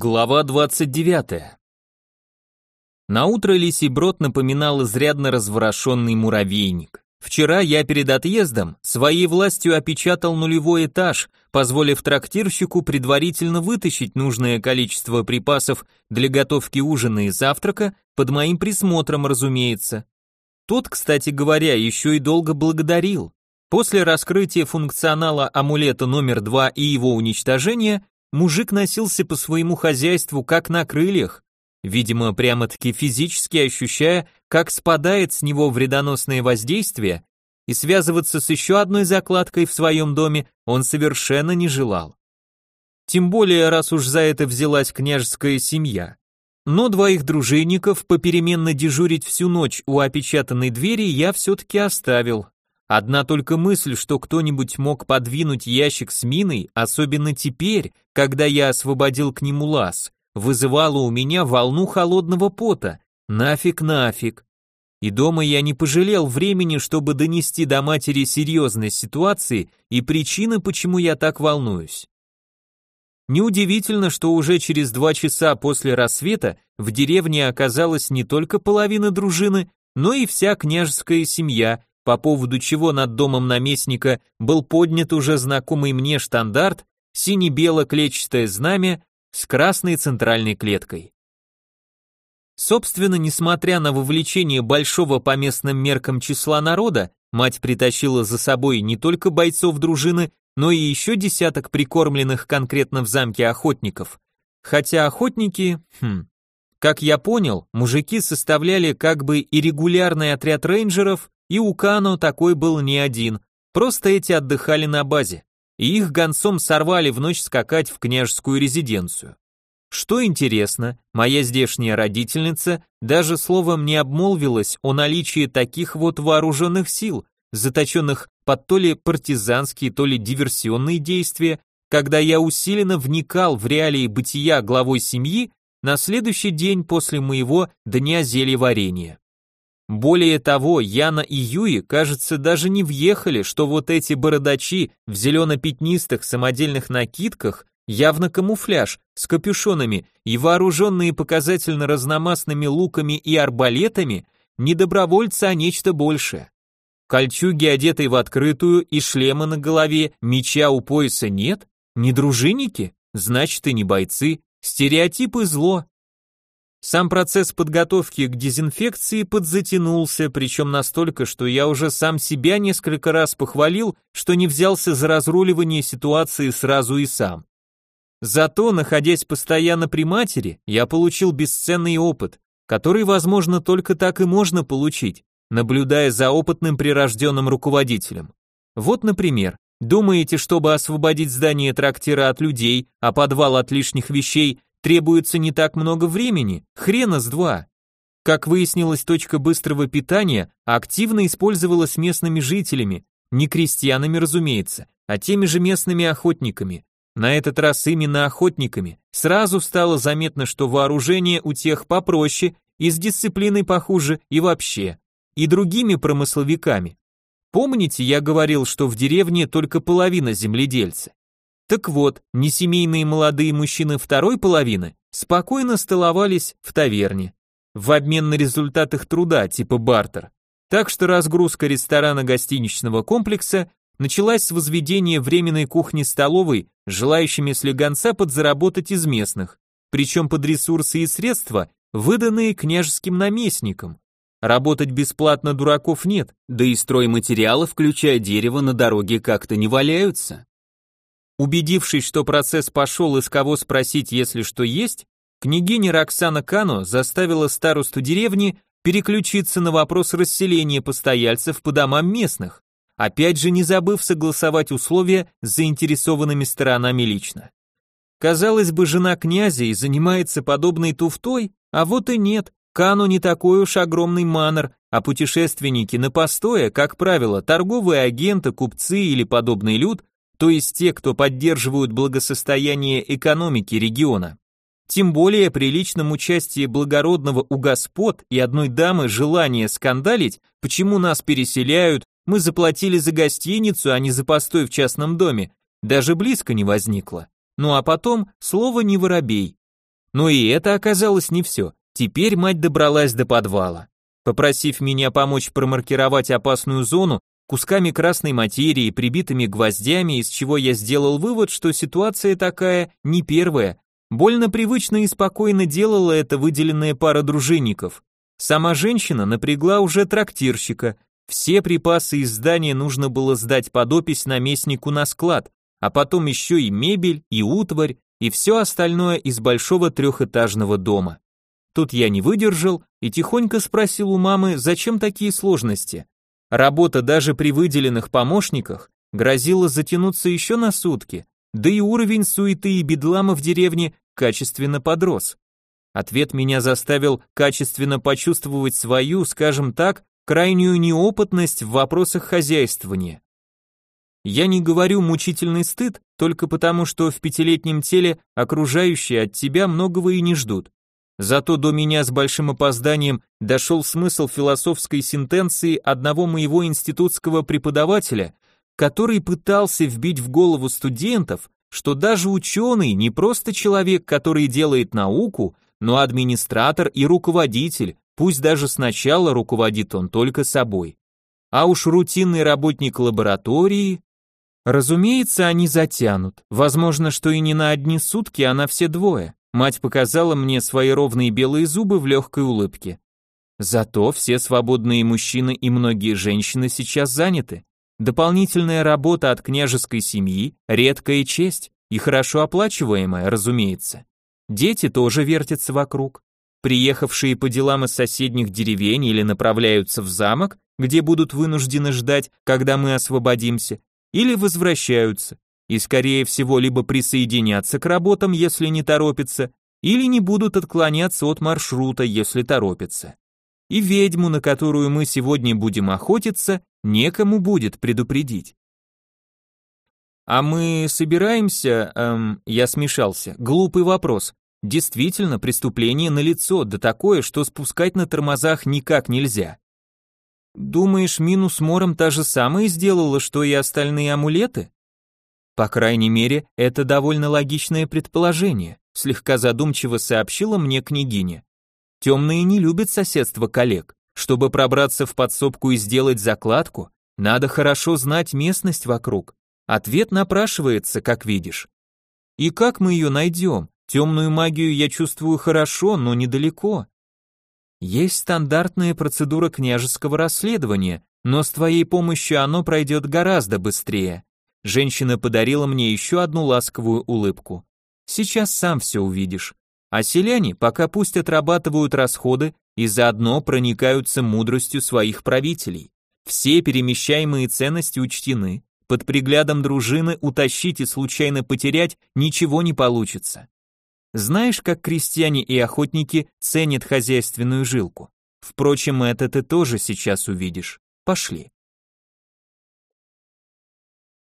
Глава 29. Наутро лисий брод напоминал изрядно разворошенный муравейник. Вчера я перед отъездом своей властью опечатал нулевой этаж, позволив трактирщику предварительно вытащить нужное количество припасов для готовки ужина и завтрака, под моим присмотром, разумеется. Тот, кстати говоря, еще и долго благодарил. После раскрытия функционала амулета номер 2 и его уничтожения, мужик носился по своему хозяйству как на крыльях, видимо, прямо-таки физически ощущая, как спадает с него вредоносное воздействие, и связываться с еще одной закладкой в своем доме он совершенно не желал. Тем более, раз уж за это взялась княжеская семья. Но двоих дружинников попеременно дежурить всю ночь у опечатанной двери я все-таки оставил. Одна только мысль, что кто-нибудь мог подвинуть ящик с миной, особенно теперь, когда я освободил к нему лаз, вызывала у меня волну холодного пота. Нафиг. И дома я не пожалел времени, чтобы донести до матери серьезность ситуации и причины, почему я так волнуюсь. Неудивительно, что уже через 2 часа после рассвета в деревне оказалась не только половина дружины, но и вся княжеская семья, по поводу чего над домом наместника был поднят уже знакомый мне штандарт, сине-бело-клетчатое знамя с красной центральной клеткой. Собственно, несмотря на вовлечение большого по местным меркам числа народа, мать притащила за собой не только бойцов дружины, но и еще десяток прикормленных конкретно в замке охотников. Хотя охотники, как я понял, мужики составляли как бы и регулярный отряд рейнджеров, и у Кано такой был не один, просто эти отдыхали на базе, и их гонцом сорвали в ночь скакать в княжескую резиденцию. Что интересно, моя здешняя родительница даже словом не обмолвилась о наличии таких вот вооруженных сил, заточенных под то ли партизанские, то ли диверсионные действия, когда я усиленно вникал в реалии бытия главой семьи на следующий день после моего дня зельеварения. Более того, Яна и Юи, кажется, даже не въехали, что вот эти бородачи в зелено-пятнистых самодельных накидках, явно камуфляж, с капюшонами и вооруженные показательно разномастными луками и арбалетами, не добровольцы, а нечто большее. Кольчуги, одетые в открытую, и шлема на голове, меча у пояса нет? Не дружинники? Значит, и не бойцы. Стереотипы зло. Сам процесс подготовки к дезинфекции подзатянулся, причем настолько, что я уже сам себя несколько раз похвалил, что не взялся за разруливание ситуации сразу и сам. Зато, находясь постоянно при матери, я получил бесценный опыт, который, возможно, только так и можно получить, наблюдая за опытным прирожденным руководителем. Вот, например, думаете, чтобы освободить здание трактира от людей, а подвал от лишних вещей, требуется не так много времени, хрена с два. Как выяснилось, точка быстрого питания активно использовалась местными жителями, не крестьянами, разумеется, а теми же местными охотниками. На этот раз именно охотниками. Сразу стало заметно, что вооружение у тех попроще, и с дисциплиной похуже, и вообще. И другими промысловиками. Помните, я говорил, что в деревне только половина земледельцы? Так вот, несемейные молодые мужчины второй половины спокойно столовались в таверне, в обмен на результат их труда, типа бартер. Так что разгрузка ресторана гостиничного комплекса началась с возведения временной кухни-столовой, желающими слегонца подзаработать из местных, причем под ресурсы и средства, выданные княжеским наместникам. Работать бесплатно дураков нет, да и стройматериалы, включая дерево, на дороге как-то не валяются. Убедившись, что процесс пошел и с кого спросить, если что есть, княгиня Роксана Кано заставила старосту деревни переключиться на вопрос расселения постояльцев по домам местных, опять же не забыв согласовать условия с заинтересованными сторонами лично. Казалось бы, жена князя и занимается подобной туфтой, а вот и нет, Кано не такой уж огромный манор, а путешественники на постое, как правило, торговые агенты, купцы или подобный люд, то есть те, кто поддерживают благосостояние экономики региона. Тем более при личном участии благородного у господ и одной дамы желание скандалить, почему нас переселяют, мы заплатили за гостиницу, а не за постой в частном доме, даже близко не возникло. Ну а потом слово не воробей. Но и это оказалось не все. Теперь мать добралась до подвала. Попросив меня помочь промаркировать опасную зону кусками красной материи, прибитыми гвоздями, из чего я сделал вывод, что ситуация такая не первая. Больно привычно и спокойно делала это выделенная пара дружинников. Сама женщина напрягла уже трактирщика. Все припасы из здания нужно было сдать под опись наместнику на склад, а потом еще и мебель, и утварь, и все остальное из большого трехэтажного дома. Тут я не выдержал и тихонько спросил у мамы, зачем такие сложности. Работа даже при выделенных помощниках грозила затянуться еще на сутки, да и уровень суеты и бедлама в деревне качественно подрос. Ответ меня заставил качественно почувствовать свою, скажем так, крайнюю неопытность в вопросах хозяйствования. Я не говорю мучительный стыд, только потому, что в пятилетнем теле окружающие от тебя многого и не ждут. Зато до меня с большим опозданием дошел смысл философской сентенции одного моего институтского преподавателя, который пытался вбить в голову студентов, что даже ученый не просто человек, который делает науку, но администратор и руководитель, пусть даже сначала руководит он только собой. А уж рутинный работник лаборатории... Разумеется, они затянут. Возможно, что и не на одни сутки, а на все двое. Мать показала мне свои ровные белые зубы в легкой улыбке. Зато все свободные мужчины и многие женщины сейчас заняты. Дополнительная работа от княжеской семьи – редкая честь и хорошо оплачиваемая, разумеется. Дети тоже вертятся вокруг. Приехавшие по делам из соседних деревень или направляются в замок, где будут вынуждены ждать, когда мы освободимся, или возвращаются, и скорее всего либо присоединятся к работам, если не торопятся, или не будут отклоняться от маршрута, если торопятся. И ведьму, на которую мы сегодня будем охотиться, некому будет предупредить. А мы собираемся, я смешался, глупый вопрос. Действительно, преступление налицо, да такое, что спускать на тормозах никак нельзя. Думаешь, Мину с Мором та же самая сделала, что и остальные амулеты? По крайней мере, это довольно логичное предположение, слегка задумчиво сообщила мне княгиня. Темные не любят соседство коллег. Чтобы пробраться в подсобку и сделать закладку, надо хорошо знать местность вокруг. Ответ напрашивается, как видишь. И как мы ее найдем? Темную магию я чувствую хорошо, но недалеко. Есть стандартная процедура княжеского расследования, но с твоей помощью оно пройдет гораздо быстрее. Женщина подарила мне еще одну ласковую улыбку. Сейчас сам все увидишь. А селяне пока пусть отрабатывают расходы и заодно проникаются мудростью своих правителей. Все перемещаемые ценности учтены. Под приглядом дружины утащить и случайно потерять ничего не получится. Знаешь, как крестьяне и охотники ценят хозяйственную жилку? Впрочем, это ты тоже сейчас увидишь. Пошли.